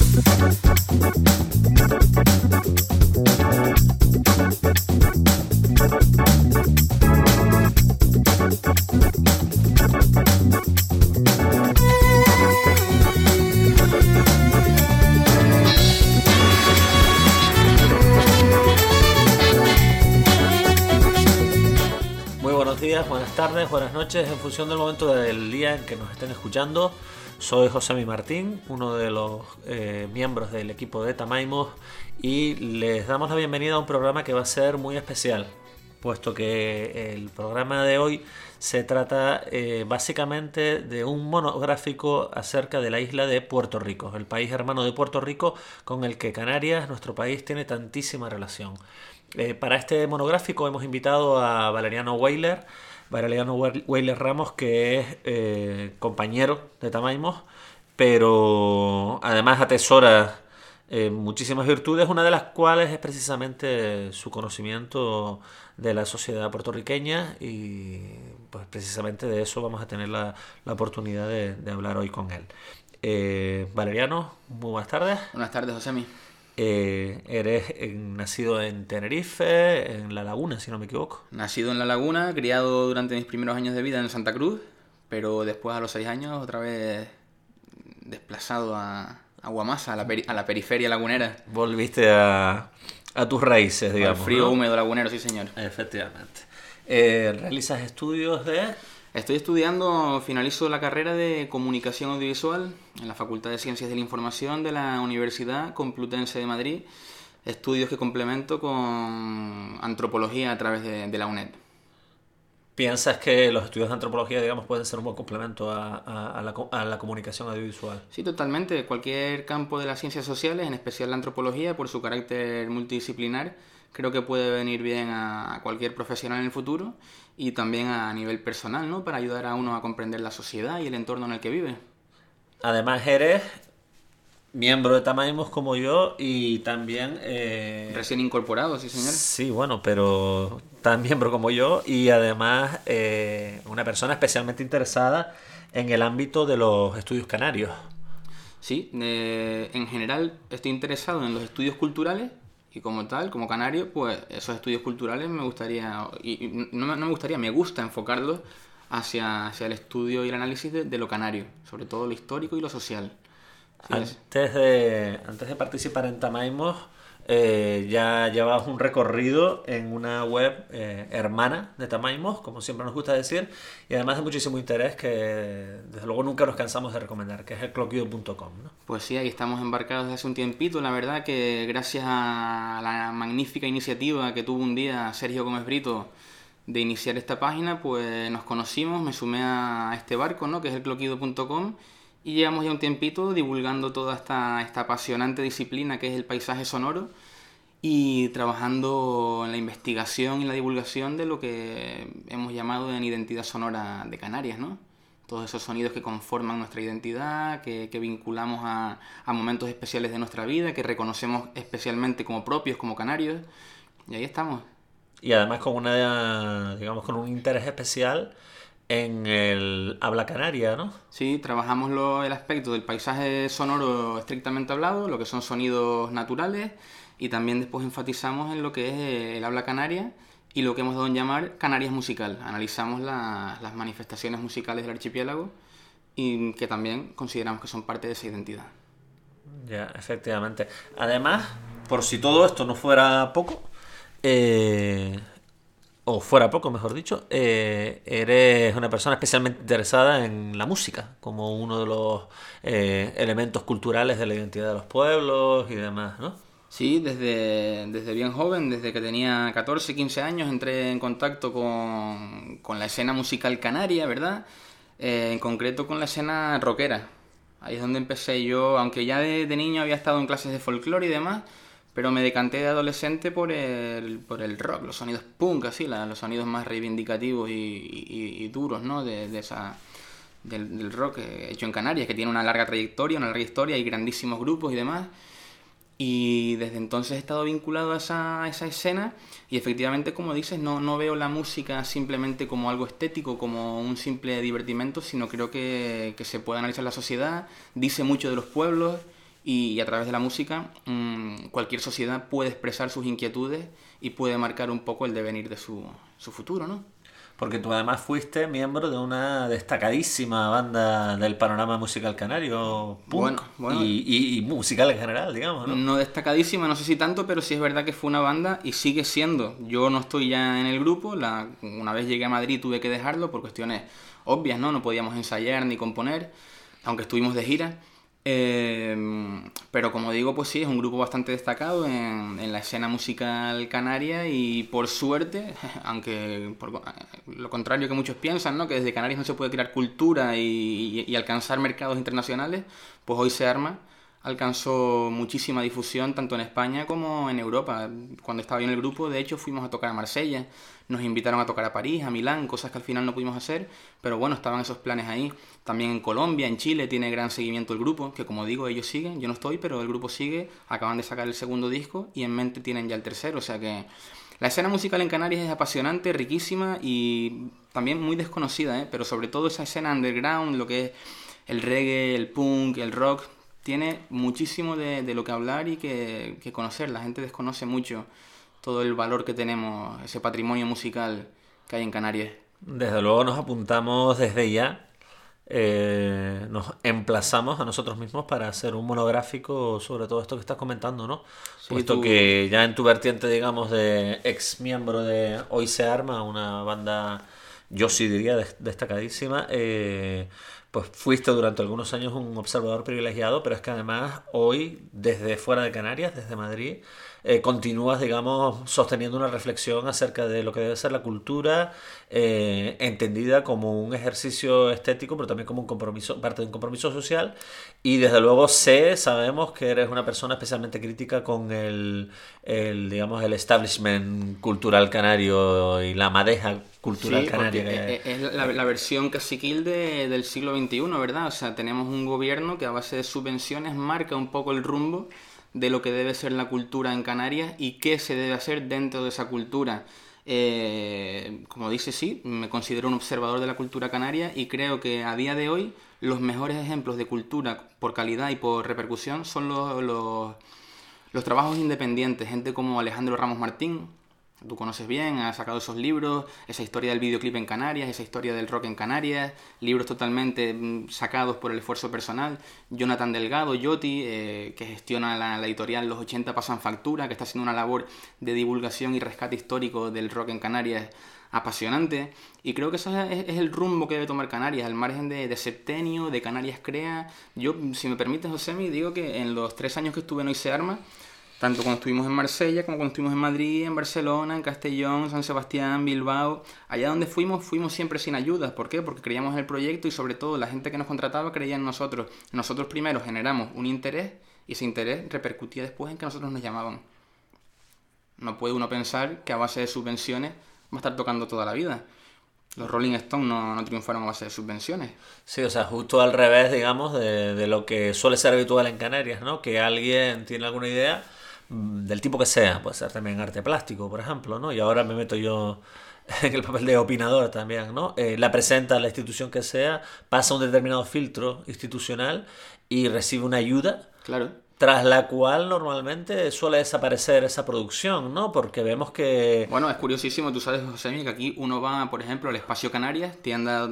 Buenas tardes, buenas noches, en función del momento del día en que nos estén escuchando. Soy Josemi Martín, uno de los miembros del equipo de Tamaimos, y les damos la bienvenida a un programa que va a ser muy especial, puesto que el programa de hoy se trata básicamente de un monográfico acerca de la isla de Puerto Rico, el país hermano de Puerto Rico con el que Canarias, nuestro país, tiene tantísima relación. Para este monográfico hemos invitado a Valeriano Weyler Ramos, que es compañero de Tamaimos, pero además atesora muchísimas virtudes, una de las cuales es precisamente su conocimiento de la sociedad puertorriqueña, y pues precisamente de eso vamos a tener la oportunidad de hablar hoy con él. Valeriano, muy buenas tardes. Buenas tardes, Josemi. Eres nacido en Tenerife, en La Laguna, si no me equivoco. Nacido en La Laguna, criado durante mis primeros años de vida en Santa Cruz, pero después a los 6 años otra vez desplazado a Guamasa, a la periferia lagunera. Volviste a tus raíces, digamos. Al frío, ¿no? Húmedo lagunero, sí señor. Efectivamente. ¿Realizas estudios de...? Estoy estudiando, finalizo la carrera de Comunicación Audiovisual en la Facultad de Ciencias de la Información de la Universidad Complutense de Madrid, estudios que complemento con antropología a través de la UNED. ¿Piensas que los estudios de antropología, digamos, pueden ser un buen complemento a la comunicación audiovisual? Sí, totalmente. Cualquier campo de las ciencias sociales, en especial la antropología, por su carácter multidisciplinar, creo que puede venir bien a cualquier profesional en el futuro, y también a nivel personal, ¿no? Para ayudar a uno a comprender la sociedad y el entorno en el que vive. Además eres miembro de Tamaimos como yo, y también... Recién incorporado, sí señor. Sí, bueno, pero tan miembro como yo, y además una persona especialmente interesada en el ámbito de los estudios canarios. Sí, en general estoy interesado en los estudios culturales, y como tal, como canario, pues esos estudios culturales me gustaría, y no me gustaría, me gusta enfocarlos hacia el estudio y el análisis de lo canario, sobre todo lo histórico y lo social. ¿Sí? Antes de participar en Tamaimos, ya llevabas un recorrido en una web hermana de Tamaimos, como siempre nos gusta decir, y además de muchísimo interés que desde luego nunca nos cansamos de recomendar, que es el cloquido.com, ¿no? Pues sí, ahí estamos embarcados desde hace un tiempito. La verdad que gracias a la magnífica iniciativa que tuvo un día Sergio Gómez Brito de iniciar esta página, pues nos conocimos, me sumé a este barco, ¿no? Que es el cloquido.com, y llevamos ya un tiempito divulgando toda esta apasionante disciplina que es el paisaje sonoro, y trabajando en la investigación y la divulgación de lo que hemos llamado en identidad sonora de Canarias, ¿no? Todos esos sonidos que conforman nuestra identidad, que vinculamos a momentos especiales de nuestra vida, que reconocemos especialmente como propios, como canarios, y ahí estamos. Y además con con un interés especial en el habla canaria, ¿no? Sí, trabajamos el aspecto del paisaje sonoro estrictamente hablado, lo que son sonidos naturales, y también después enfatizamos en lo que es el habla canaria y lo que hemos dado en llamar Canarias musical. Analizamos las manifestaciones musicales del archipiélago, y que también consideramos que son parte de esa identidad. Ya, efectivamente. Además, por si todo esto no fuera poco, o fuera poco, mejor dicho, eres una persona especialmente interesada en la música, como uno de los elementos culturales de la identidad de los pueblos y demás, ¿no? Sí, desde bien joven, desde que tenía 14, 15 años, entré en contacto con la escena musical canaria, ¿verdad? En concreto con la escena rockera. Ahí es donde empecé yo, aunque ya de niño había estado en clases de folclore y demás, pero me decanté de adolescente por el rock, los sonidos punk, así, los sonidos más reivindicativos y duros, ¿no? Del rock hecho en Canarias, que tiene una larga trayectoria, una larga historia, y grandísimos grupos y demás. Y desde entonces he estado vinculado a esa escena, y efectivamente, como dices, no veo la música simplemente como algo estético, como un simple divertimento, sino creo que se puede analizar la sociedad, dice mucho de los pueblos, y a través de la música cualquier sociedad puede expresar sus inquietudes y puede marcar un poco el devenir de su futuro, ¿no? Porque tú además fuiste miembro de una destacadísima banda del panorama musical canario, punk Bueno, y musical en general, digamos, ¿no? no destacadísima, no sé si tanto, pero sí es verdad que fue una banda y sigue siendo. Yo no estoy ya en el grupo, una vez llegué a Madrid tuve que dejarlo por cuestiones obvias, ¿no? No podíamos ensayar ni componer, aunque estuvimos de gira. Pero como digo, pues sí, es un grupo bastante destacado en la escena musical canaria y por suerte, aunque por lo contrario que muchos piensan, ¿no? Que desde Canarias no se puede crear cultura y alcanzar mercados internacionales, pues hoy se arma. Alcanzó muchísima difusión tanto en España como en Europa. Cuando estaba yo en el grupo, de hecho, fuimos a tocar a Marsella, nos invitaron a tocar a París, a Milán, cosas que al final no pudimos hacer, pero bueno, estaban esos planes ahí. También en Colombia, en Chile, tiene gran seguimiento el grupo, que como digo, ellos siguen, yo no estoy, pero el grupo sigue, acaban de sacar el segundo disco y en mente tienen ya el tercero, o sea que la escena musical en Canarias es apasionante, riquísima y también muy desconocida, pero sobre todo esa escena underground, lo que es el reggae, el punk, el rock, tiene muchísimo de lo que hablar y que conocer. La gente desconoce mucho todo el valor que tenemos, ese patrimonio musical que hay en Canarias. Desde luego nos apuntamos desde ya, nos emplazamos a nosotros mismos para hacer un monográfico sobre todo esto que estás comentando, ¿no? Sí, Puesto que ya en tu vertiente, digamos, de ex miembro de Hoy Se Arma, una banda, yo sí diría, destacadísima, pues fuiste durante algunos años un observador privilegiado, pero es que además hoy, desde fuera de Canarias, desde Madrid, continúas, digamos, sosteniendo una reflexión acerca de lo que debe ser la cultura, entendida como un ejercicio estético, pero también como un compromiso, parte de un compromiso social. Y desde luego sabemos que eres una persona especialmente crítica con digamos, el establishment cultural canario y la madeja cultural Sí, canaria. porque es la versión caciquil del siglo XXI, ¿verdad? O sea, tenemos un gobierno que a base de subvenciones marca un poco el rumbo de lo que debe ser la cultura en Canarias y qué se debe hacer dentro de esa cultura. Como dice, sí, me considero un observador de la cultura canaria y creo que a día de hoy los mejores ejemplos de cultura por calidad y por repercusión son los trabajos independientes, gente como Alejandro Ramos Martín, tú conoces bien, ha sacado esos libros, esa historia del videoclip en Canarias, esa historia del rock en Canarias, libros totalmente sacados por el esfuerzo personal. Jonathan Delgado, Yoti, que gestiona la editorial Los 80 Pasan Factura, que está haciendo una labor de divulgación y rescate histórico del rock en Canarias apasionante. Y creo que ese es el rumbo que debe tomar Canarias, al margen de Septenio, de Canarias Crea. Yo, si me permites, Josemi, digo que en los 3 años que estuve en Hoy Se Arma, tanto cuando estuvimos en Marsella como cuando estuvimos en Madrid, en Barcelona, en Castellón, San Sebastián, Bilbao. Allá donde fuimos siempre sin ayudas. ¿Por qué? Porque creíamos en el proyecto y sobre todo la gente que nos contrataba creía en nosotros. Nosotros primero generamos un interés y ese interés repercutía después en que nosotros nos llamaban. No puede uno pensar que a base de subvenciones va a estar tocando toda la vida. Los Rolling Stones no triunfaron a base de subvenciones. Sí, o sea, justo al revés, digamos, de lo que suele ser habitual en Canarias, ¿no? Que alguien tiene alguna idea del tipo que sea, puede ser también arte plástico, por ejemplo, ¿no? Y ahora me meto yo en el papel de opinador también, ¿no? La presenta a la institución que sea, pasa un determinado filtro institucional y recibe una ayuda. Claro. Tras la cual normalmente suele desaparecer esa producción, ¿no? Porque vemos que... Bueno, es curiosísimo, tú sabes, José, que aquí uno va, por ejemplo, al Espacio Canarias, tienda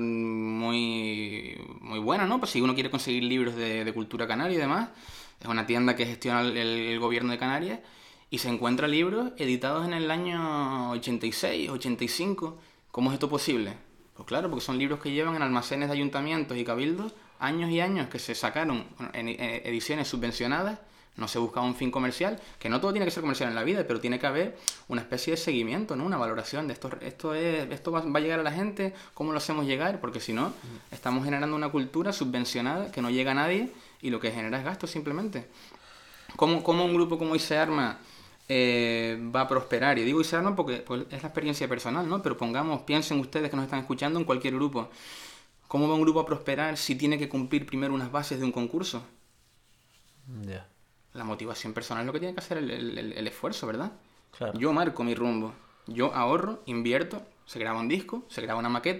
muy, muy buena, ¿no? Pues si uno quiere conseguir libros de cultura canaria y demás, es una tienda que gestiona el gobierno de Canarias y se encuentra libros editados en el año 86, 85. ¿Cómo es esto posible? Pues claro, porque son libros que llevan en almacenes de ayuntamientos y cabildos años y años, que se sacaron en ediciones subvencionadas, no se buscaba un fin comercial, que no todo tiene que ser comercial en la vida, pero tiene que haber una especie de seguimiento, ¿no? Una valoración de esto va a llegar a la gente, ¿cómo lo hacemos llegar? Porque si no, estamos generando una cultura subvencionada que no llega a nadie y lo que genera es gasto simplemente. ¿Cómo un grupo como Hoy Se Arma va a prosperar? Y digo Hoy Se Arma porque pues, es la experiencia personal, ¿no? Pero piensen ustedes que nos están escuchando en cualquier grupo. ¿Cómo va un grupo a prosperar si tiene que cumplir primero unas bases de un concurso? Yeah. La motivación personal es lo que tiene que hacer el esfuerzo, ¿verdad? Claro. Yo marco mi rumbo. Yo ahorro, invierto, se graba un disco, se graba una maqueta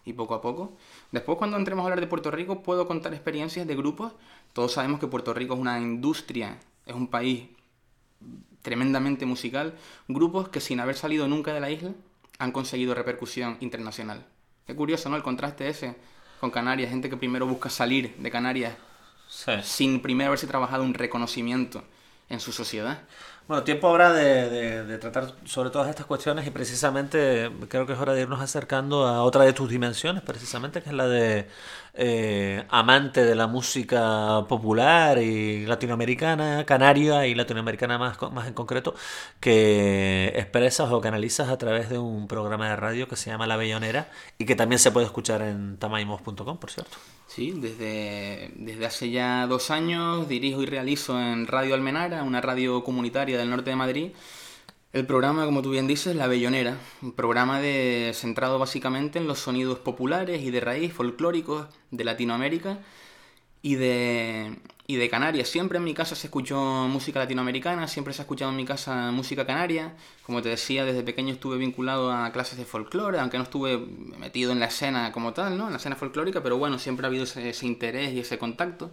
y poco a poco. Después, cuando entremos a hablar de Puerto Rico, puedo contar experiencias de grupos. Todos sabemos que Puerto Rico es una industria, es un país tremendamente musical. Grupos que sin haber salido nunca de la isla han conseguido repercusión internacional. Qué curioso, ¿no? El contraste ese con Canarias. Gente que primero busca salir de Canarias sin primero haberse trabajado un reconocimiento en su sociedad. Bueno, tiempo habrá de tratar sobre todas estas cuestiones y precisamente creo que es hora de irnos acercando a otra de tus dimensiones, precisamente, que es la de amante de la música popular y latinoamericana, canaria y latinoamericana más en concreto, que expresas o canalizas a través de un programa de radio que se llama La Bellonera y que también se puede escuchar en tamaimos.com, por cierto. Sí, desde hace ya 2 años dirijo y realizo en Radio Almenara, una radio comunitaria del norte de Madrid, el programa, como tú bien dices, La Bellonera, un programa centrado básicamente en los sonidos populares y de raíz, folclóricos de Latinoamérica y de Canarias. Siempre en mi casa se escuchó música latinoamericana, siempre se ha escuchado en mi casa música canaria. Como te decía, desde pequeño estuve vinculado a clases de folclore, aunque no estuve metido en la escena como tal, ¿no? En la escena folclórica, pero bueno, siempre ha habido ese interés y ese contacto.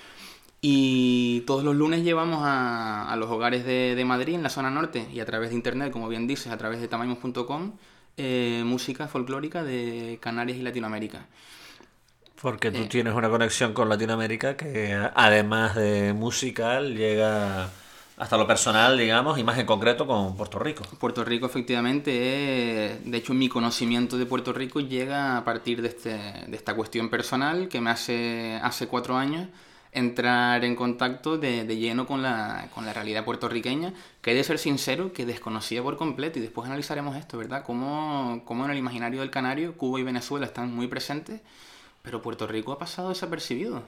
Y todos los lunes llevamos a los hogares de Madrid, en la zona norte, y a través de internet, como bien dices, a través de tamaimos.com, música folclórica de Canarias y Latinoamérica. Porque tú tienes una conexión con Latinoamérica que, además de musical, llega hasta lo personal, digamos, y más en concreto con Puerto Rico. Puerto Rico, efectivamente, de hecho, mi conocimiento de Puerto Rico llega a partir de esta cuestión personal que me hace 4 años entrar en contacto de lleno con la realidad puertorriqueña, que he de ser sincero, que desconocía por completo, y después analizaremos esto, ¿verdad? Cómo en el imaginario del canario, Cuba y Venezuela están muy presentes, pero Puerto Rico ha pasado desapercibido.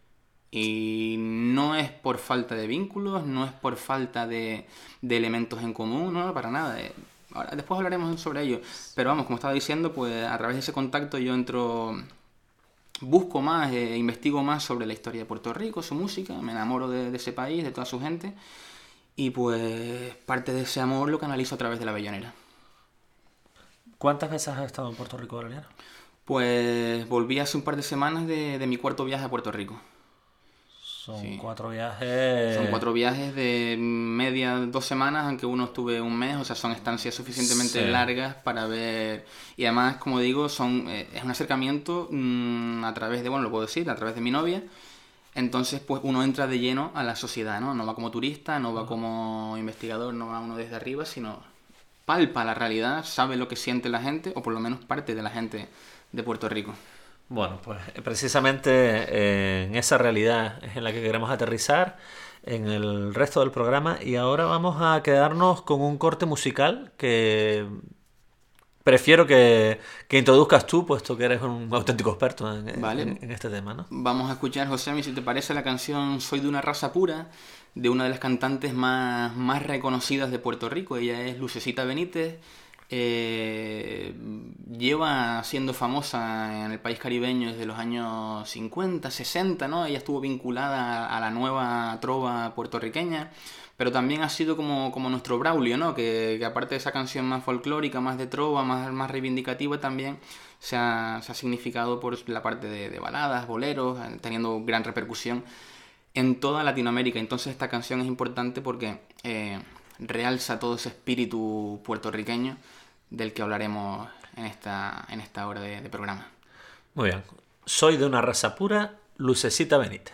Y no es por falta de vínculos, no es por falta de elementos en común, no, para nada. Ahora, después hablaremos sobre ello. Pero vamos, como estaba diciendo, pues a través de ese contacto yo busco más, investigo más sobre la historia de Puerto Rico, su música, me enamoro de ese país, de toda su gente. Y pues parte de ese amor lo canalizo a través de La Bellonera. ¿Cuántas veces has estado en Puerto Rico, Valeriano? Pues volví hace un par de semanas de mi 4º viaje a Puerto Rico. Son 4 viajes... Son 4 viajes de media 2 semanas, aunque uno estuve un mes, o sea, son estancias suficientemente largas para ver... Y además, como digo, es un acercamiento a través de, bueno, lo puedo decir, a través de mi novia. Entonces, pues uno entra de lleno a la sociedad, ¿no? No va como turista, no va como investigador, no va uno desde arriba, sino palpa la realidad, sabe lo que siente la gente, o por lo menos parte de la gente de Puerto Rico. Bueno, pues precisamente en esa realidad es en la que queremos aterrizar en el resto del programa, y ahora vamos a quedarnos con un corte musical que prefiero que introduzcas tú, puesto que eres un auténtico experto en este tema, ¿no? Vamos a escuchar, José, si te parece, la canción Soy de una raza pura, de una de las cantantes más reconocidas de Puerto Rico. Ella es Lucecita Benítez. Lleva siendo famosa en el país caribeño desde los años 50, 60, ¿no? Ella estuvo vinculada a la nueva trova puertorriqueña, pero también ha sido como nuestro Braulio, ¿no? Que aparte de esa canción más folclórica, más de trova, más reivindicativa, también se ha significado por la parte de baladas, boleros, teniendo gran repercusión en toda Latinoamérica. Entonces esta canción es importante porque realza todo ese espíritu puertorriqueño del que hablaremos en esta hora de programa. Muy bien. Soy de una raza pura, Lucecita Benítez.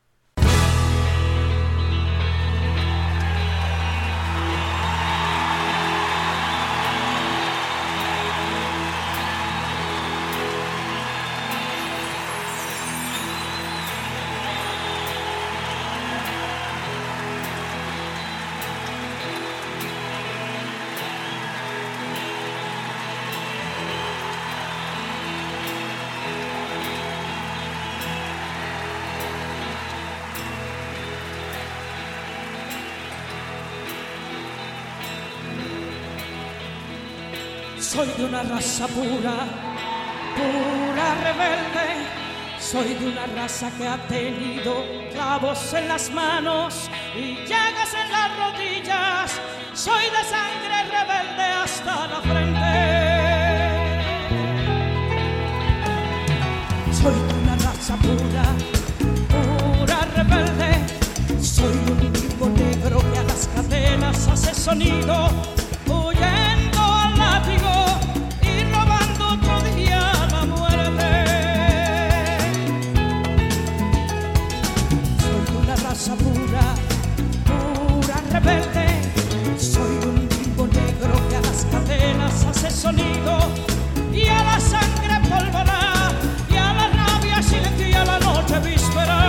Soy de una raza pura, pura rebelde. Soy de una raza que ha tenido clavos en las manos y llagas en las rodillas. Soy de sangre rebelde hasta la frente. sonido, huyendo al látigo y robando otro día la muerte. Soy de una raza pura, pura rebelde. Soy de un limbo negro que a las cadenas hace sonido y a la sangre pólvora y a la rabia silencio y a la noche víspera.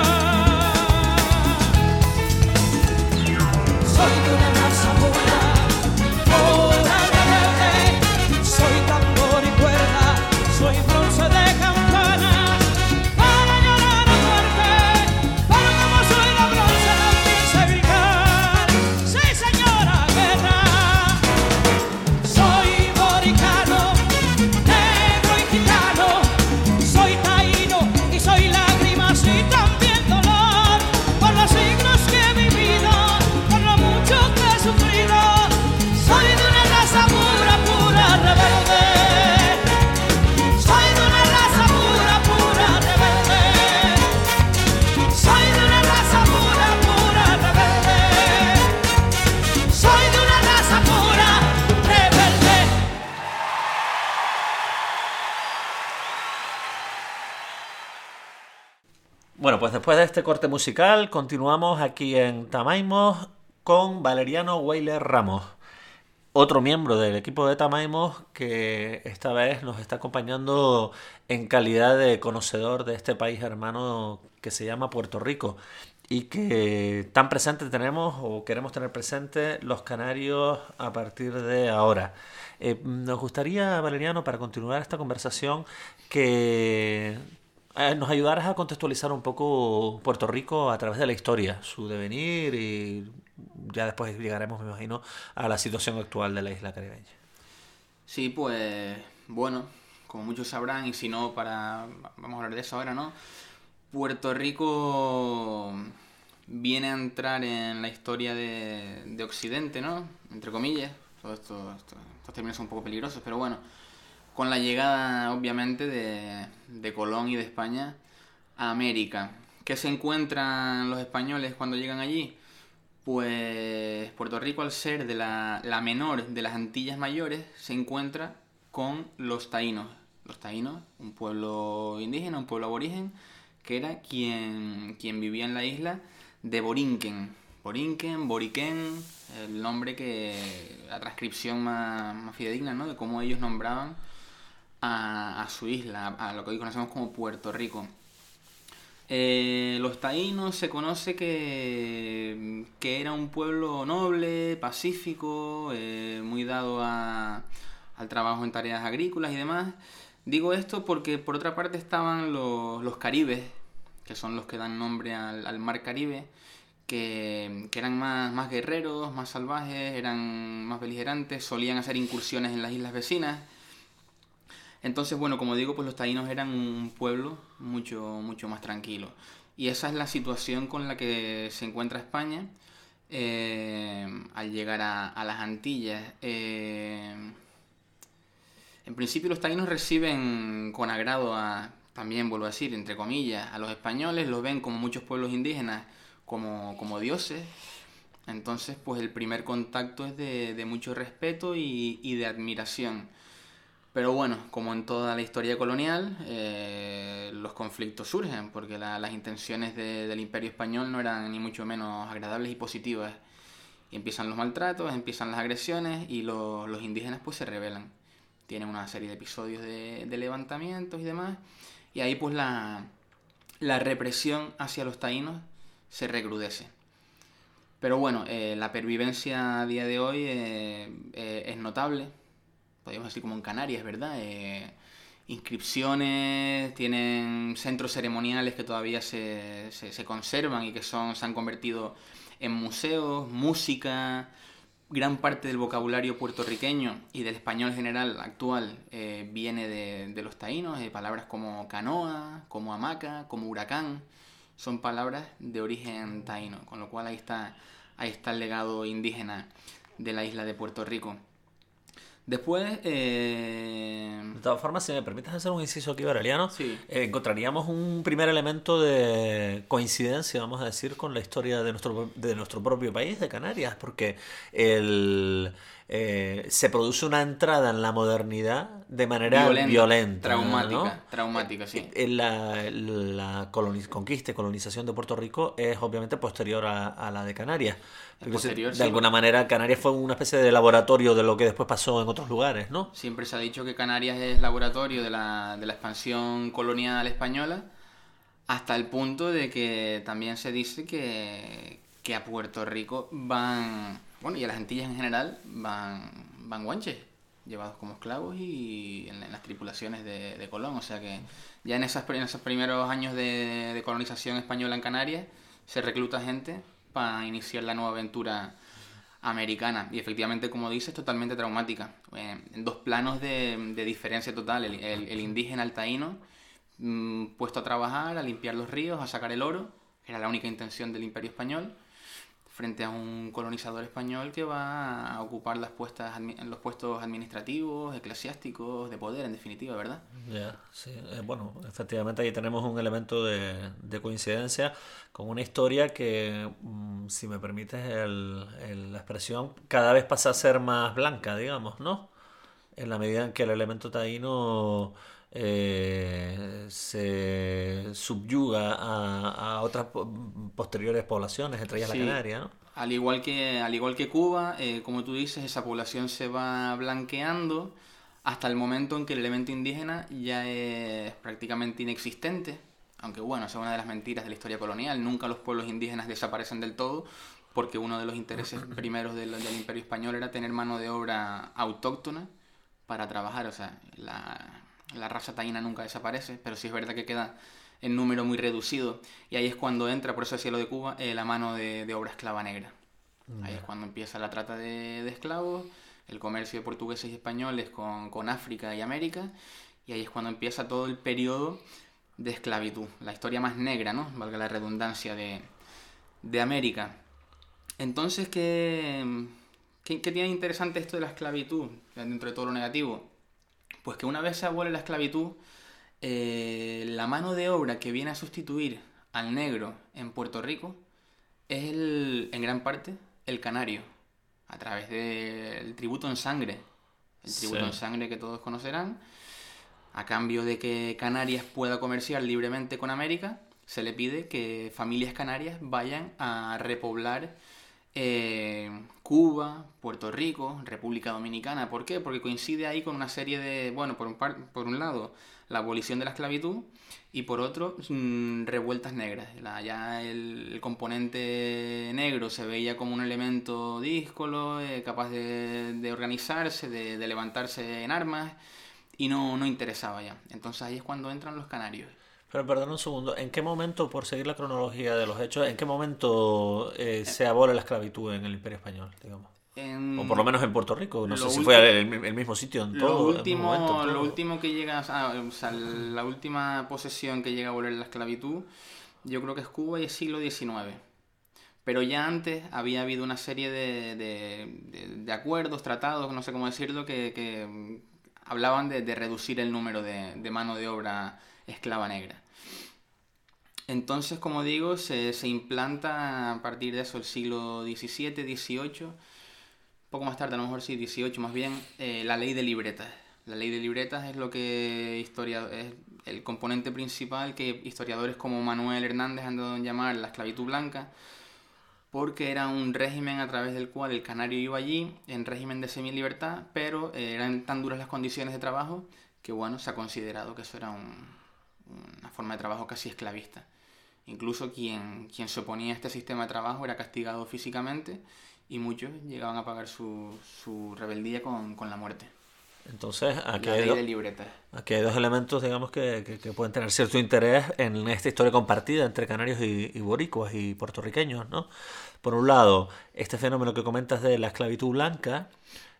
Soy de una raza pura, pura rebelde. Soy tambor y cuerda, soy bronce de campana. Para llorar a muerte, pero como soy de bronce también sé brincar. Sí, señora guerra. Soy boricano, negro y gitano. Soy taíno y soy lágrimas y también dolor por los siglos que he vivido, por lo mucho que he sufrido. Soy de una raza pura, pura rebelde. Soy de una raza pura, pura rebelde. Soy de una raza pura, pura rebelde. Soy de una raza pura, rebelde. Bueno, pues después de este corte musical, continuamos aquí en Tamaimos con Valeriano Weiler Ramos, otro miembro del equipo de Tamaimos que esta vez nos está acompañando en calidad de conocedor de este país hermano que se llama Puerto Rico y que tan presente tenemos o queremos tener presente los canarios a partir de ahora. Nos gustaría, Valeriano, para continuar esta conversación, que nos ayudaras a contextualizar un poco Puerto Rico a través de la historia, su devenir y ya después llegaremos, me imagino, a la situación actual de la isla caribeña. Sí, pues bueno, como muchos sabrán, y si no, vamos a hablar de eso ahora, ¿no? Puerto Rico viene a entrar en la historia de Occidente, ¿no? Entre comillas. Estos términos son un poco peligrosos, pero bueno. Con la llegada, obviamente, de Colón y de España a América. ¿Qué se encuentran los españoles cuando llegan allí? Pues Puerto Rico, al ser de la menor de las Antillas Mayores, se encuentra con los taínos. Los taínos, un pueblo indígena, un pueblo aborigen, que era quien vivía en la isla de Borinquen. Borinquen, Boriquén, el nombre que la transcripción más fidedigna, ¿no? De cómo ellos nombraban a su isla, a lo que hoy conocemos como Puerto Rico. Los taínos se conoce que era un pueblo noble, pacífico, muy dado al trabajo en tareas agrícolas y demás. Digo esto porque por otra parte estaban los caribes, que son los que dan nombre al mar Caribe, que eran más guerreros, más salvajes, eran más beligerantes, solían hacer incursiones en las islas vecinas. Entonces, bueno, como digo, pues los taínos eran un pueblo mucho, mucho más tranquilo. Y esa es la situación con la que se encuentra España al llegar a las Antillas. En principio los taínos reciben con agrado también vuelvo a decir, entre comillas, a los españoles, los ven como muchos pueblos indígenas como dioses. Entonces, pues el primer contacto es de mucho respeto y de admiración. Pero bueno, como en toda la historia colonial, los conflictos surgen, porque las intenciones del Imperio Español no eran ni mucho menos agradables y positivas. Y empiezan los maltratos, empiezan las agresiones y los indígenas pues se rebelan. Tienen una serie de episodios de levantamientos y demás. Y ahí pues la represión hacia los taínos se recrudece. Pero bueno, la pervivencia a día de hoy es notable. Podríamos decir como en Canarias, ¿verdad? Inscripciones, tienen centros ceremoniales que todavía se conservan y que se han convertido en museos, música. Gran parte del vocabulario puertorriqueño y del español general actual viene de los taínos. Palabras como canoa, como hamaca, como huracán, son palabras de origen taíno, con lo cual ahí está el legado indígena de la isla de Puerto Rico. Después, De todas formas, si me permites hacer un inciso aquí, Aureliano, sí, encontraríamos un primer elemento de coincidencia, vamos a decir, con la historia de nuestro propio país, de Canarias, porque se produce una entrada en la modernidad de manera violenta, ¿no? traumática, sí. La conquista y colonización de Puerto Rico es obviamente posterior a la de Canarias. Posterior, De sí. alguna manera, Canarias fue una especie de laboratorio de lo que después pasó en otros lugares, ¿no? Siempre se ha dicho que Canarias es laboratorio de la expansión colonial española, hasta el punto de que también se dice que a Puerto Rico van, bueno, y a las Antillas en general, van guanches, llevados como esclavos y en las tripulaciones de Colón. O sea que ya en esos primeros años de colonización española en Canarias se recluta gente para iniciar la nueva aventura americana. Y efectivamente, como dices, totalmente traumática. En dos planos de diferencia total. El indígena, el taíno, puesto a trabajar, a limpiar los ríos, a sacar el oro, que era la única intención del Imperio Español, frente a un colonizador español que va a ocupar los puestos administrativos, eclesiásticos, de poder, en definitiva, ¿verdad? Ya, sí. Bueno, efectivamente ahí tenemos un elemento de coincidencia con una historia que, si me permites la expresión, cada vez pasa a ser más blanca, digamos, ¿no? En la medida en que el elemento taíno se subyuga a otras posteriores poblaciones, entre ellas Sí. la canaria, ¿no? Al igual que Cuba, como tú dices, esa población se va blanqueando hasta el momento en que el elemento indígena ya es prácticamente inexistente. Aunque bueno, esa es una de las mentiras de la historia colonial. Nunca los pueblos indígenas desaparecen del todo, porque uno de los intereses primeros del Imperio Español era tener mano de obra autóctona para trabajar. O sea, la raza taína nunca desaparece, pero sí es verdad que queda en número muy reducido. Y ahí es cuando entra, por eso decía lo de Cuba, la mano de obra esclava negra. Ahí es cuando empieza la trata de esclavos, el comercio de portugueses y españoles con África y América, y ahí es cuando empieza todo el periodo de esclavitud, la historia más negra, ¿no? Valga la redundancia, de América. Entonces, ¿qué tiene interesante esto de la esclavitud, dentro de todo lo negativo? Pues que una vez se abole la esclavitud, la mano de obra que viene a sustituir al negro en Puerto Rico es en gran parte el canario, a través del tributo en sangre. El tributo en sangre que todos conocerán. A cambio de que Canarias pueda comerciar libremente con América, se le pide que familias canarias vayan a repoblar Cuba, Puerto Rico, República Dominicana. ¿Por qué? Porque coincide ahí con una serie de, bueno, por un lado, la abolición de la esclavitud y por otro, revueltas negras. Ya el componente negro se veía como un elemento díscolo, capaz de organizarse, de levantarse en armas, y no interesaba ya. Entonces ahí es cuando entran los canarios. Pero perdón un segundo, ¿en qué momento, por seguir la cronología de los hechos, en qué momento se abole la esclavitud en el Imperio Español, digamos? O por lo menos en Puerto Rico, no sé si fue el mismo sitio en todo. Lo último que llega, o sea, la última posesión que llega a abolir la esclavitud, yo creo que es Cuba y es siglo XIX. Pero ya antes había habido una serie de acuerdos, tratados, no sé cómo decirlo, que hablaban de reducir el número de mano de obra esclava negra. Entonces, como digo, se implanta a partir de eso el siglo XVII, XVIII, poco más tarde, a lo mejor sí, XVIII más bien, la ley de libretas. La ley de libretas es lo que es el componente principal que historiadores como Manuel Hernández han dado en llamar la esclavitud blanca, porque era un régimen a través del cual el canario iba allí en régimen de semilibertad, pero eran tan duras las condiciones de trabajo que bueno, se ha considerado que eso era una forma de trabajo casi esclavista. Incluso quien se oponía a este sistema de trabajo era castigado físicamente y muchos llegaban a pagar su rebeldía con la muerte. Entonces, aquí la ley de libretas. Aquí hay dos elementos, digamos, que pueden tener cierto interés en esta historia compartida entre canarios y boricuas y puertorriqueños, ¿no? Por un lado, este fenómeno que comentas de la esclavitud blanca,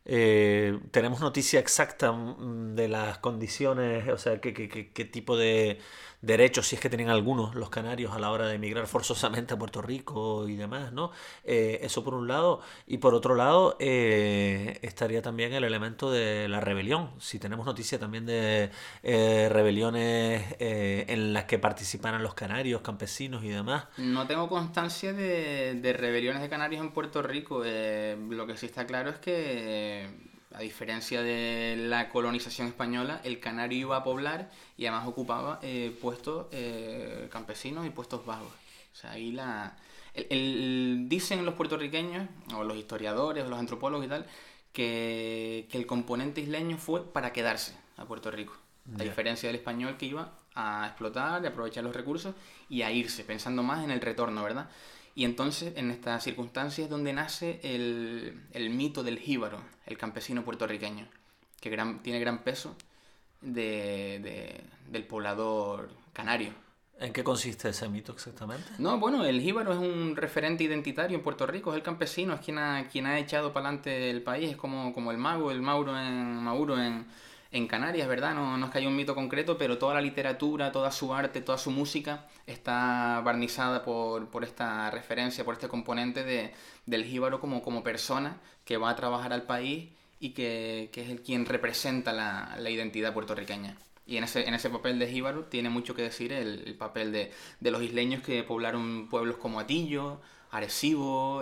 ¿Tenemos noticia exacta de las condiciones, o sea, qué tipo de derechos, si es que tienen algunos los canarios a la hora de emigrar forzosamente a Puerto Rico y demás, ¿no? Eso por un lado. Y por otro lado, estaría también el elemento de la rebelión. Si tenemos noticia también de rebeliones en las que participaran los canarios, campesinos y demás. No tengo constancia de rebeliones de canarios en Puerto Rico. Lo que sí está claro es que, a diferencia de la colonización española, el canario iba a poblar y además ocupaba puestos campesinos y puestos bajos. O sea, ahí dicen los puertorriqueños, o los historiadores, o los antropólogos y tal, que el componente isleño fue para quedarse a Puerto Rico. A diferencia del español, que iba a explotar, a aprovechar los recursos y a irse, pensando más en el retorno, ¿verdad? Y entonces, en estas circunstancias es donde nace el mito del jíbaro, el campesino puertorriqueño, que tiene gran peso del poblador canario. ¿En qué consiste ese mito exactamente? No, bueno, el jíbaro es un referente identitario en Puerto Rico, es el campesino, es quien ha echado para adelante el país, es como el mago, el Mauro en Canarias, ¿verdad? No es que haya un mito concreto, pero toda la literatura, toda su arte, toda su música está barnizada por esta referencia, por este componente del jíbaro como persona que va a trabajar al país y que es el quien representa la identidad puertorriqueña. Y en ese papel de jíbaro tiene mucho que decir el papel de los isleños que poblaron pueblos como Atillo, Arecibo,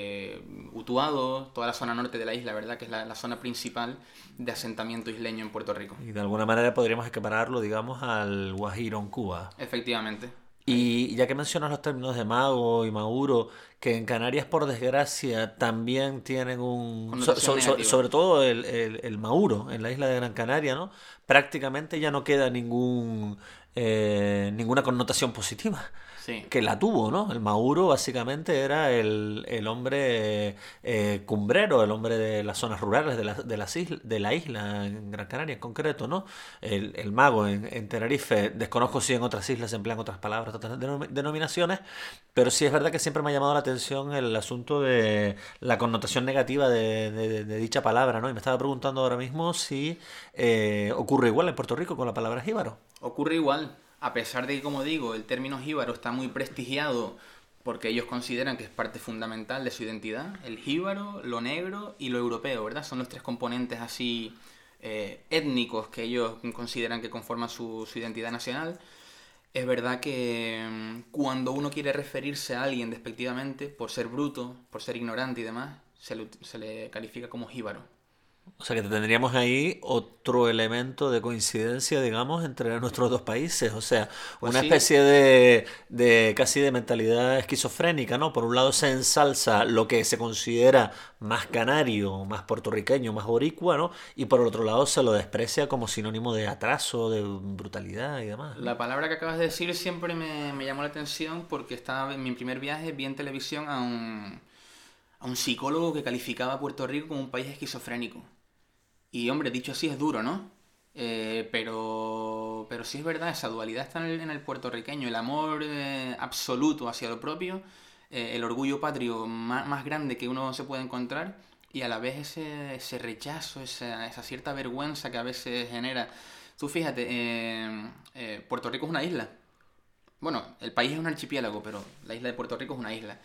Utuado, toda la zona norte de la isla, ¿verdad? Que es la zona principal de asentamiento isleño en Puerto Rico. Y de alguna manera podríamos equipararlo, digamos, al Guajiro en Cuba. Efectivamente. Y ya que mencionas los términos de mago y mauro, que en Canarias, por desgracia, también tienen sobre todo el mauro, en la isla de Gran Canaria, ¿no? Prácticamente ya no queda ninguna connotación positiva. Sí. Que la tuvo, ¿no? El mauro básicamente era el hombre cumbrero, el hombre de las zonas rurales de la isla, en Gran Canaria en concreto, ¿no? El mago en Tenerife, desconozco si en otras islas se emplean otras palabras, otras denominaciones, pero sí es verdad que siempre me ha llamado la atención el asunto de la connotación negativa de dicha palabra, ¿no? Y me estaba preguntando ahora mismo si ocurre igual en Puerto Rico con la palabra jíbaro. Ocurre igual. A pesar de que, como digo, el término jíbaro está muy prestigiado porque ellos consideran que es parte fundamental de su identidad, el jíbaro, lo negro y lo europeo, ¿verdad? Son los tres componentes así étnicos que ellos consideran que conforman su identidad nacional. Es verdad que cuando uno quiere referirse a alguien despectivamente, por ser bruto, por ser ignorante y demás, se le califica como jíbaro. O sea que tendríamos ahí otro elemento de coincidencia, digamos, entre nuestros dos países. O sea, Pues una sí. especie de casi de mentalidad esquizofrénica, ¿no? Por un lado se ensalza lo que se considera más canario, más puertorriqueño, más boricua, ¿no? Y por el otro lado se lo desprecia como sinónimo de atraso, de brutalidad y demás, ¿no? La palabra que acabas de decir siempre me llamó la atención porque estaba en mi primer viaje, vi en televisión a un psicólogo que calificaba a Puerto Rico como un país esquizofrénico. Y hombre, dicho así es duro, ¿no? Pero sí es verdad, esa dualidad está en el puertorriqueño, el amor absoluto hacia lo propio, el orgullo patrio más grande que uno se puede encontrar y a la vez ese rechazo, esa cierta vergüenza que a veces genera. Tú fíjate, Puerto Rico es una isla. Bueno, el país es un archipiélago, pero la isla de Puerto Rico es una isla.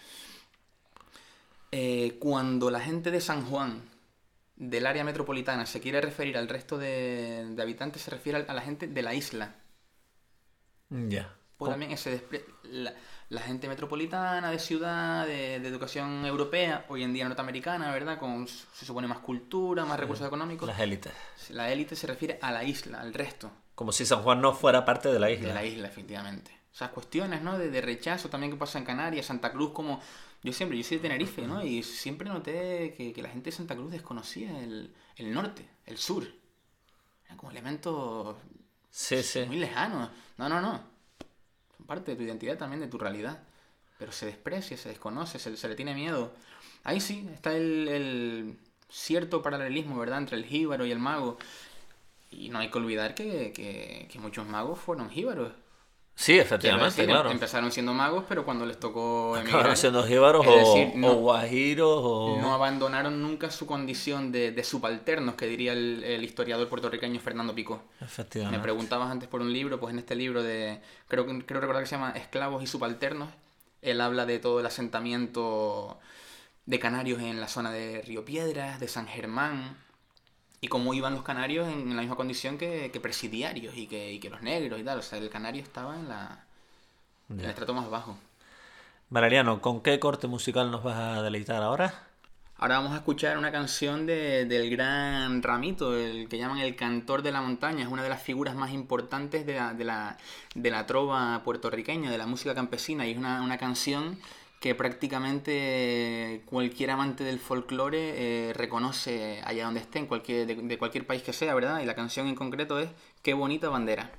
Cuando la gente de San Juan, del área metropolitana, se quiere referir al resto de habitantes, se refiere a la gente de la isla. Ya. Pues también la gente metropolitana, de ciudad, de educación europea, hoy en día norteamericana, ¿verdad? Se supone más cultura, más recursos económicos. Las élites. La élite se refiere a la isla, al resto. Como si San Juan no fuera parte de la isla. De la isla, efectivamente. O sea, cuestiones, ¿no? De rechazo también que pasa en Canarias, Santa Cruz, como... Yo soy de Tenerife, ¿no? Y siempre noté que la gente de Santa Cruz desconocía el norte, el sur. Eran como elementos Sí. muy lejanos. No. Son parte de tu identidad también, de tu realidad. Pero se desprecia, se desconoce, se le tiene miedo. Ahí sí está el cierto paralelismo, ¿verdad? Entre el jíbaro y el mago. Y no hay que olvidar que muchos magos fueron jíbaros. Sí, efectivamente, Quiero decir, claro. empezaron siendo magos, pero cuando les tocó Acabaron emigrar, siendo jíbaros es decir, o guajiros o... no abandonaron nunca su condición de subalternos, que diría el historiador puertorriqueño Fernando Picó. Me Efectivamente. preguntabas antes por un libro, pues en este libro creo recordar que se llama Esclavos y Subalternos, él habla de todo el asentamiento de canarios en la zona de Río Piedras, de San Germán, y cómo iban los canarios en la misma condición que presidiarios y que los negros y tal. O sea, el canario estaba en el estrato más bajo. Valeriano, ¿con qué corte musical nos vas a deleitar ahora? Ahora vamos a escuchar una canción del gran Ramito, el que llaman el cantor de la montaña. Es una de las figuras más importantes de la trova puertorriqueña, de la música campesina. Y es una canción que prácticamente cualquier amante del folclore reconoce allá donde esté, de cualquier país que sea, ¿verdad? Y la canción en concreto es Qué bonita bandera.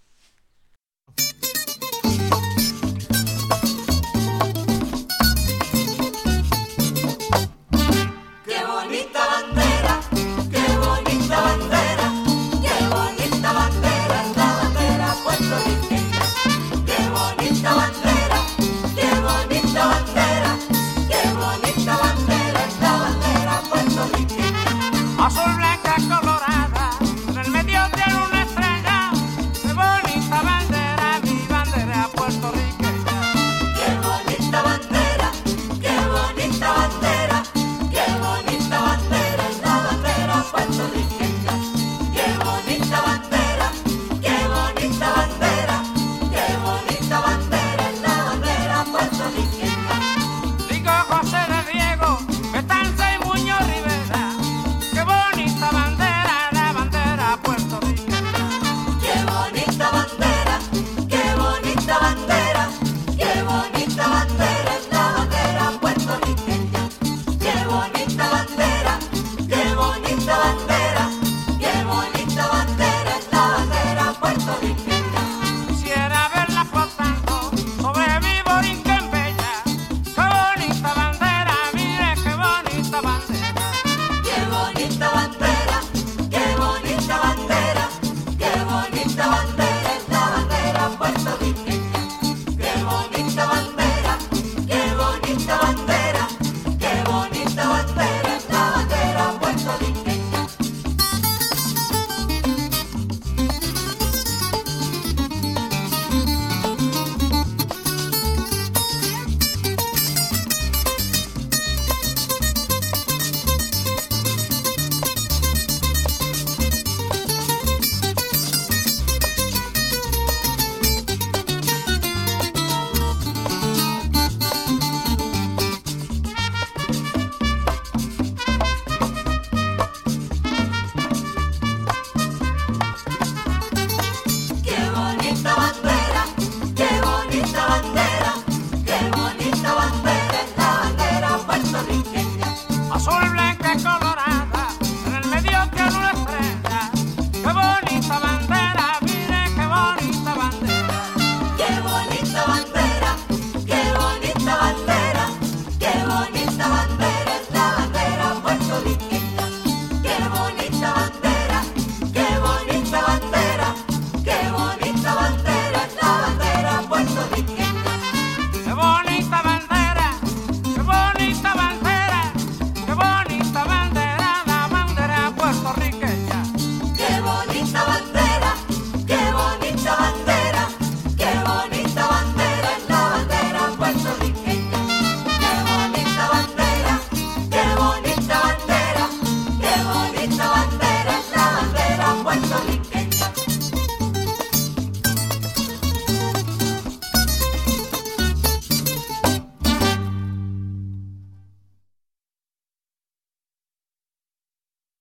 Qué bonita bandera, qué bonita bandera, qué bonita bandera es la bandera puertorriqueña. Qué bonita bandera, qué bonita bandera, qué bonita bandera es la bandera puertorriqueña. Azul, blanca, colorada, en el medio tiene una estrella. Qué bonita bandera, mi bandera puertorriqueña. Qué bonita bandera, qué bonita bandera, qué bonita bandera es la bandera puertorriqueña. Qué bonita bandera, qué bonita bandera, qué bonita bandera es la bandera puertorriqueña. Digo José de Diego, Betanza y Muñoz Rivera. Qué bonita bandera, la bandera puertorriqueña. Qué bonita bandera, qué bonita bandera, qué bonita bandera es la bandera puertorriqueña. Qué bonita bandera, qué bonita bandera, qué bonita bandera es la bandera puertorriqueña. Quisiera verla flotando sobre mi borinquen bella. Qué bonita bandera, mire qué bonita bandera. Qué bonita bandera, qué bonita bandera, qué bonita bandera es la bandera puertorriqueña. Qué bonita bandera, qué bonita bandera, qué bonita bandera es la bandera puertorriqueña. Qué bonita bandera, qué bonita bandera, qué bonita bandera es la bandera puertorriqueña. Azul, blanca, colorada.